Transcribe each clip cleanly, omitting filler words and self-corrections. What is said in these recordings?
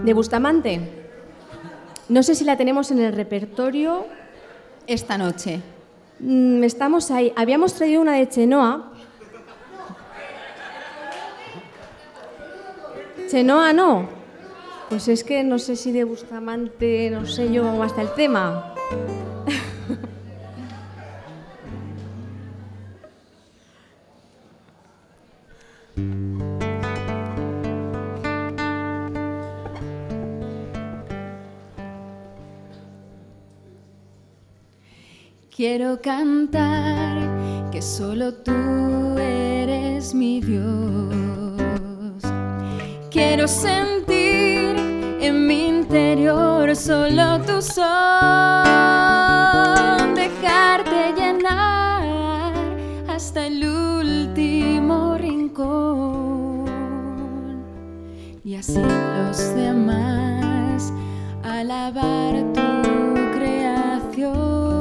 De Bustamante. No sé si la tenemos en el repertorio. Esta noche. Estamos ahí. Habíamos traído una de Chenoa. Chenoa no. Pues es que no sé si de Bustamante, no sé yo cómo está el tema. Quiero cantar que solo tú eres mi Dios. Quiero sentir en mi interior solo tu son, dejarte llenar hasta el último rincón y así los demás alabar tu creación.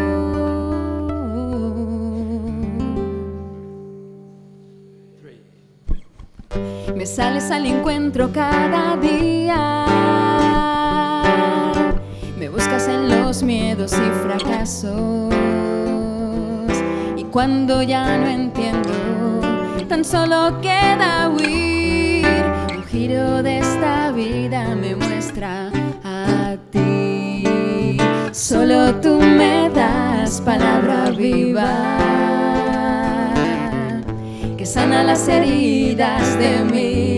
Me sales al encuentro cada día, me buscas en los miedos y fracasos, y cuando ya no entiendo, tan solo queda huir. Un giro de esta vida me muestra a ti, solo tú me das palabra viva que sana las heridas de mi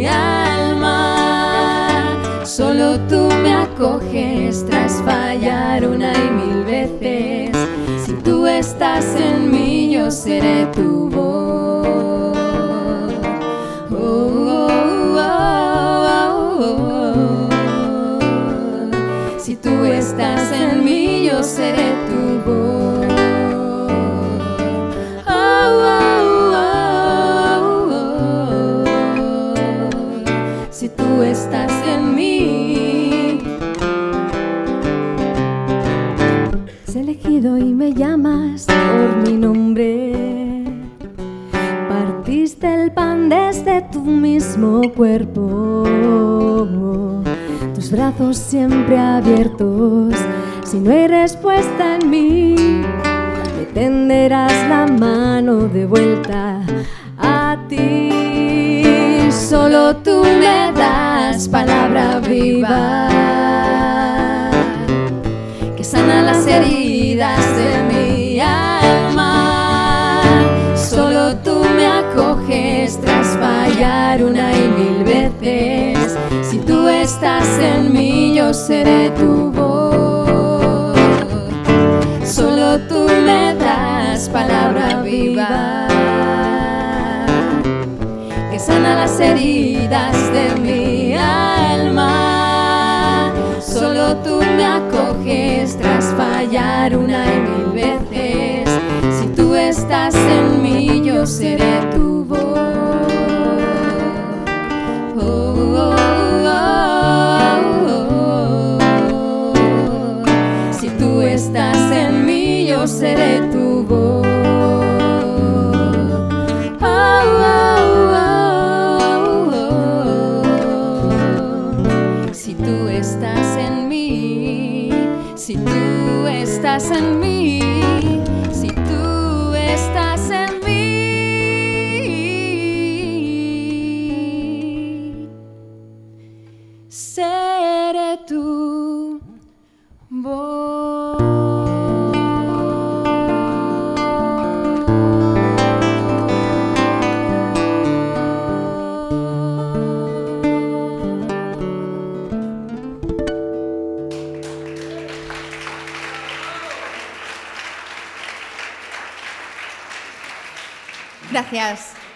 alma. Solo tú me acoges tras fallar una y mil veces. Si tú estás en mí, yo seré tu voz. Oh, oh, oh, oh, oh. Si tú estás en mí, yo seré tu voz. Si tú estás en mí. Has elegido y me llamas por mi nombre. Partiste el pan desde tu mismo cuerpo. Tus brazos siempre abiertos. Si no hay respuesta en mí, me tenderás la mano de vuelta a ti. Solo tú me das palabra viva que sana las heridas de mi alma. Solo tú me acoges tras fallar una y mil veces. Si tú estás en mí, yo seré tu voz. Solo tú me das palabra viva que sana las heridas de mi alma. Solo tú me acoges tras fallar una y mil veces. Si tú estás en mí, yo seré tu voz. Oh, oh, oh, oh, oh. Si tú estás en mí, yo seré tu voz. Si tú estás en mí, si tú estás en mí, seré tu voz. Gracias.